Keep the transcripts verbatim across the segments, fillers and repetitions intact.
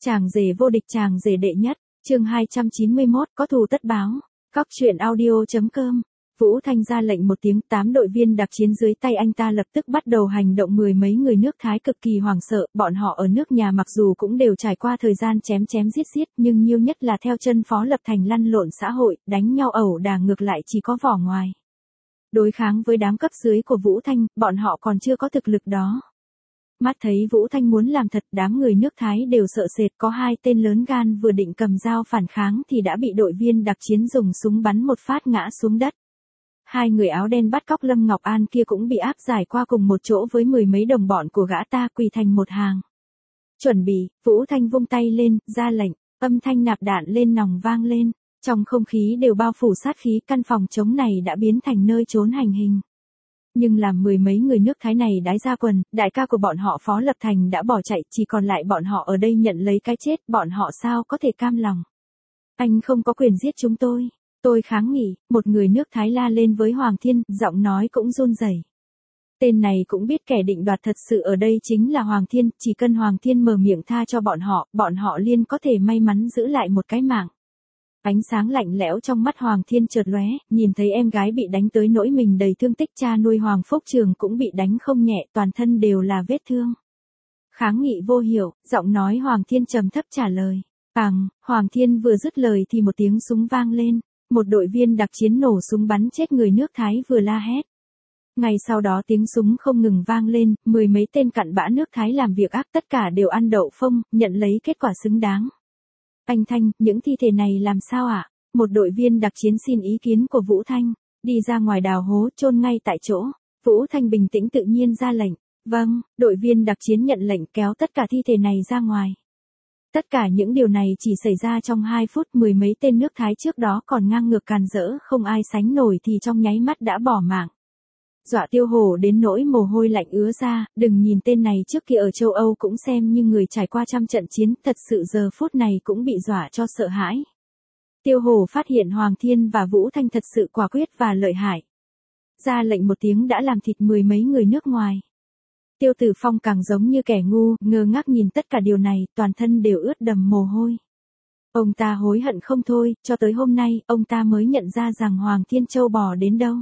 Chàng rể vô địch, chàng rể đệ nhất, chương hai trăm chín mươi mốt, có thù tất báo. Cóc truyện audio.com. Vũ Thanh ra lệnh một tiếng, tám đội viên đặc chiến dưới tay anh ta lập tức bắt đầu hành động. Mười mấy người nước Thái cực kỳ hoảng sợ, bọn họ ở nước nhà mặc dù cũng đều trải qua thời gian chém chém giết giết, nhưng nhiều nhất là theo chân Phó Lập Thành lăn lộn xã hội, đánh nhau ẩu đả ngược lại chỉ có vỏ ngoài. Đối kháng với đám cấp dưới của Vũ Thanh, bọn họ còn chưa có thực lực đó. Mắt thấy Vũ Thanh muốn làm thật, đám người nước Thái đều sợ sệt, có hai tên lớn gan vừa định cầm dao phản kháng thì đã bị đội viên đặc chiến dùng súng bắn một phát ngã xuống đất. Hai người áo đen bắt cóc Lâm Ngọc An kia cũng bị áp giải qua cùng một chỗ với mười mấy đồng bọn của gã ta, quỳ thành một hàng. Chuẩn bị, Vũ Thanh vung tay lên, ra lệnh, âm thanh nạp đạn lên nòng vang lên, trong không khí đều bao phủ sát khí, căn phòng trống này đã biến thành nơi trốn hành hình. Nhưng làm mười mấy người nước Thái này đái ra quần, đại ca của bọn họ Phó Lập Thành đã bỏ chạy, chỉ còn lại bọn họ ở đây nhận lấy cái chết, bọn họ sao có thể cam lòng. Anh không có quyền giết chúng tôi, tôi kháng nghị, một người nước Thái la lên với Hoàng Thiên, giọng nói cũng run rẩy. Tên này cũng biết kẻ định đoạt thật sự ở đây chính là Hoàng Thiên, chỉ cần Hoàng Thiên mở miệng tha cho bọn họ, bọn họ liền có thể may mắn giữ lại một cái mạng. Ánh sáng lạnh lẽo trong mắt Hoàng Thiên chợt lóe, nhìn thấy em gái bị đánh tới nỗi mình đầy thương tích, cha nuôi Hoàng Phúc Trường cũng bị đánh không nhẹ, toàn thân đều là vết thương. Kháng nghị vô hiệu, giọng nói Hoàng Thiên trầm thấp trả lời. Bàng, Hoàng Thiên vừa dứt lời thì một tiếng súng vang lên, một đội viên đặc chiến nổ súng bắn chết người nước Thái vừa la hét. Ngay sau đó tiếng súng không ngừng vang lên, mười mấy tên cặn bã nước Thái làm việc ác tất cả đều ăn đậu phông, nhận lấy kết quả xứng đáng. Anh Thanh, những thi thể này làm sao ạ? À? Một đội viên đặc chiến xin ý kiến của Vũ Thanh, đi ra ngoài đào hố chôn ngay tại chỗ. Vũ Thanh bình tĩnh tự nhiên ra lệnh. Vâng, đội viên đặc chiến nhận lệnh kéo tất cả thi thể này ra ngoài. Tất cả những điều này chỉ xảy ra trong hai phút, mười mấy tên nước Thái trước đó còn ngang ngược càn rỡ không ai sánh nổi thì trong nháy mắt đã bỏ mạng. Dọa Tiêu Hổ đến nỗi mồ hôi lạnh ứa ra, đừng nhìn tên này trước kia ở châu Âu cũng xem như người trải qua trăm trận chiến, thật sự giờ phút này cũng bị dọa cho sợ hãi. Tiêu Hổ phát hiện Hoàng Thiên và Vũ Thanh thật sự quả quyết và lợi hại. Ra lệnh một tiếng đã làm thịt mười mấy người nước ngoài. Tiêu Tử Phong càng giống như kẻ ngu, ngơ ngác nhìn tất cả điều này, toàn thân đều ướt đầm mồ hôi. Ông ta hối hận không thôi, cho tới hôm nay, ông ta mới nhận ra rằng Hoàng Thiên trâu bò đến đâu.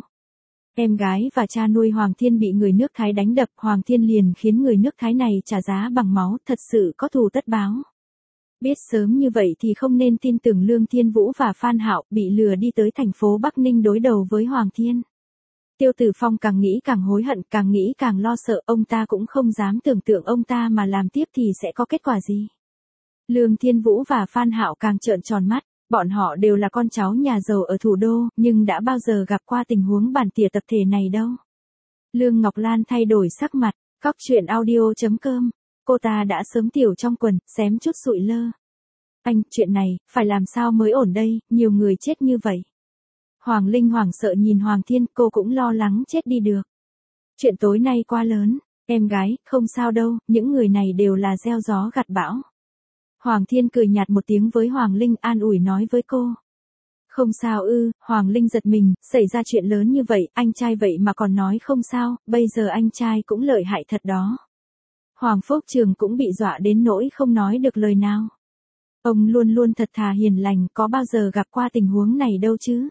Em gái và cha nuôi Hoàng Thiên bị người nước Thái đánh đập, Hoàng Thiên liền khiến người nước Thái này trả giá bằng máu, thật sự có thù tất báo. Biết sớm như vậy thì không nên tin tưởng Lương Thiên Vũ và Phan Hạo, bị lừa đi tới thành phố Bắc Ninh đối đầu với Hoàng Thiên. Tiêu Tử Phong càng nghĩ càng hối hận, càng nghĩ càng lo sợ, ông ta cũng không dám tưởng tượng ông ta mà làm tiếp thì sẽ có kết quả gì. Lương Thiên Vũ và Phan Hạo càng trợn tròn mắt. Bọn họ đều là con cháu nhà giàu ở thủ đô, nhưng đã bao giờ gặp qua tình huống bản tỉa tập thể này đâu. Lương Ngọc Lan thay đổi sắc mặt, cóc truyện audio.com. Cô ta đã sớm tiểu trong quần, xém chút sụi lơ. Anh, chuyện này, phải làm sao mới ổn đây, nhiều người chết như vậy. Hoàng Linh hoảng sợ nhìn Hoàng Thiên, cô cũng lo lắng chết đi được. Chuyện tối nay quá lớn, em gái, không sao đâu, những người này đều là gieo gió gặt bão. Hoàng Thiên cười nhạt một tiếng với Hoàng Linh, an ủi nói với cô. Không sao ư, Hoàng Linh giật mình, xảy ra chuyện lớn như vậy, anh trai vậy mà còn nói không sao, bây giờ anh trai cũng lợi hại thật đó. Hoàng Phúc Trường cũng bị dọa đến nỗi không nói được lời nào. Ông luôn luôn thật thà hiền lành, có bao giờ gặp qua tình huống này đâu chứ.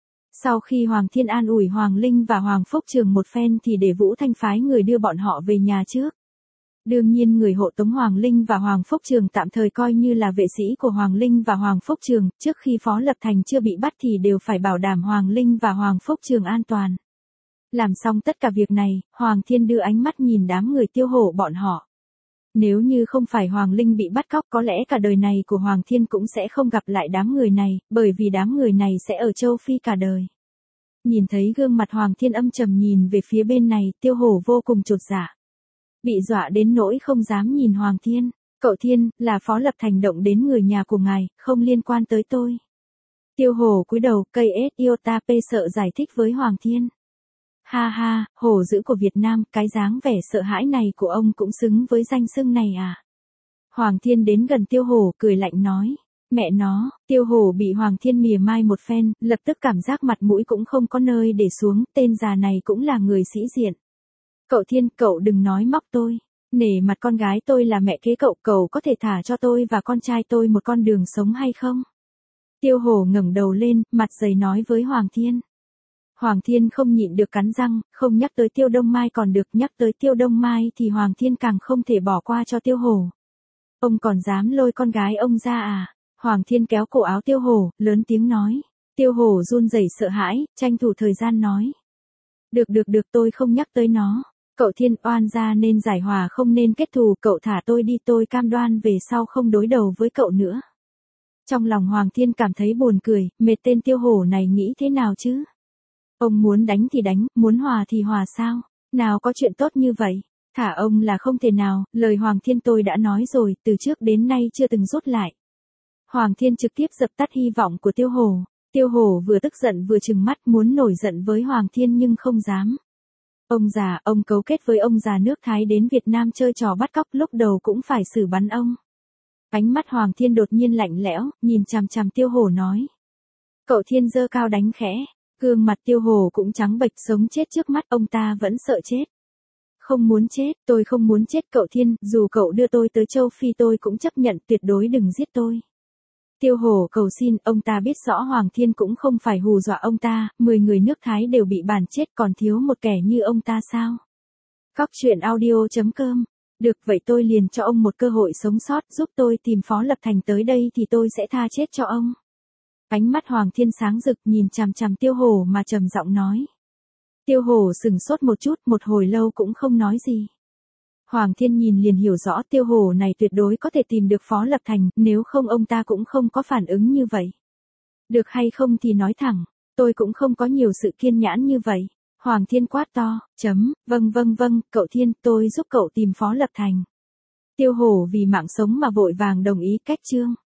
Sau khi Hoàng Thiên an ủi Hoàng Linh và Hoàng Phúc Trường một phen thì để Vũ Thanh phái người đưa bọn họ về nhà trước. Đương nhiên người hộ tống Hoàng Linh và Hoàng Phúc Trường tạm thời coi như là vệ sĩ của Hoàng Linh và Hoàng Phúc Trường, trước khi Phó Lập Thành chưa bị bắt thì đều phải bảo đảm Hoàng Linh và Hoàng Phúc Trường an toàn. Làm xong tất cả việc này, Hoàng Thiên đưa ánh mắt nhìn đám người Tiêu Hổ bọn họ. Nếu như không phải Hoàng Linh bị bắt cóc có lẽ cả đời này của Hoàng Thiên cũng sẽ không gặp lại đám người này, bởi vì đám người này sẽ ở châu Phi cả đời. Nhìn thấy gương mặt Hoàng Thiên âm trầm nhìn về phía bên này, Tiêu Hổ vô cùng chột dạ. Bị dọa đến nỗi không dám nhìn Hoàng Thiên. Cậu Thiên, là Phó Lập Thành động đến người nhà của ngài, không liên quan tới tôi. Tiêu Hổ cúi đầu, cây ết iota p sợ giải thích với Hoàng Thiên. Ha ha, hổ dữ của Việt Nam, cái dáng vẻ sợ hãi này của ông cũng xứng với danh xưng này à. Hoàng Thiên đến gần Tiêu Hổ, cười lạnh nói. Mẹ nó, Tiêu Hổ bị Hoàng Thiên mỉa mai một phen, lập tức cảm giác mặt mũi cũng không có nơi để xuống, tên già này cũng là người sĩ diện. Cậu Thiên, cậu đừng nói móc tôi. Nể mặt con gái tôi là mẹ kế cậu, cậu có thể thả cho tôi và con trai tôi một con đường sống hay không? Tiêu Hổ ngẩng đầu lên, mặt dày nói với Hoàng Thiên. Hoàng Thiên không nhịn được cắn răng, không nhắc tới Tiêu Đông Mai còn được, nhắc tới Tiêu Đông Mai thì Hoàng Thiên càng không thể bỏ qua cho Tiêu Hổ. Ông còn dám lôi con gái ông ra à? Hoàng Thiên kéo cổ áo Tiêu Hổ, lớn tiếng nói. Tiêu Hổ run rẩy sợ hãi, tranh thủ thời gian nói. Được được được, tôi không nhắc tới nó. Cậu Thiên, oan gia nên giải hòa không nên kết thù, cậu thả tôi đi, tôi cam đoan về sau không đối đầu với cậu nữa. Trong lòng Hoàng Thiên cảm thấy buồn cười, mệt tên Tiêu Hổ này nghĩ thế nào chứ? Ông muốn đánh thì đánh, muốn hòa thì hòa sao? Nào có chuyện tốt như vậy? Thả ông là không thể nào, lời Hoàng Thiên tôi đã nói rồi, từ trước đến nay chưa từng rút lại. Hoàng Thiên trực tiếp dập tắt hy vọng của Tiêu Hổ. Tiêu Hổ vừa tức giận vừa trừng mắt muốn nổi giận với Hoàng Thiên nhưng không dám. Ông già, ông cấu kết với ông già nước Thái đến Việt Nam chơi trò bắt cóc, lúc đầu cũng phải xử bắn ông. Ánh mắt Hoàng Thiên đột nhiên lạnh lẽo, nhìn chằm chằm Tiêu Hổ nói. Cậu Thiên giơ cao đánh khẽ, gương mặt Tiêu Hổ cũng trắng bệch, sống chết trước mắt ông ta vẫn sợ chết. Không muốn chết, tôi không muốn chết cậu Thiên, dù cậu đưa tôi tới châu Phi tôi cũng chấp nhận, tuyệt đối đừng giết tôi. Tiêu Hổ cầu xin, ông ta biết rõ Hoàng Thiên cũng không phải hù dọa ông ta, mười người nước Thái đều bị bản chết còn thiếu một kẻ như ông ta sao? Cóc truyện audio chấm com. Được vậy tôi liền cho ông một cơ hội sống sót, giúp tôi tìm Phó Lập Thành tới đây thì tôi sẽ tha chết cho ông. Ánh mắt Hoàng Thiên sáng rực nhìn chằm chằm Tiêu Hổ mà trầm giọng nói. Tiêu Hổ sừng sốt một chút, một hồi lâu cũng không nói gì. Hoàng Thiên nhìn liền hiểu rõ Tiêu Hổ này tuyệt đối có thể tìm được Phó Lập Thành, nếu không ông ta cũng không có phản ứng như vậy. Được hay không thì nói thẳng, tôi cũng không có nhiều sự kiên nhẫn như vậy. Hoàng Thiên quát to, chấm, vâng vâng vâng, cậu Thiên, tôi giúp cậu tìm Phó Lập Thành. Tiêu Hổ vì mạng sống mà vội vàng đồng ý cách chương.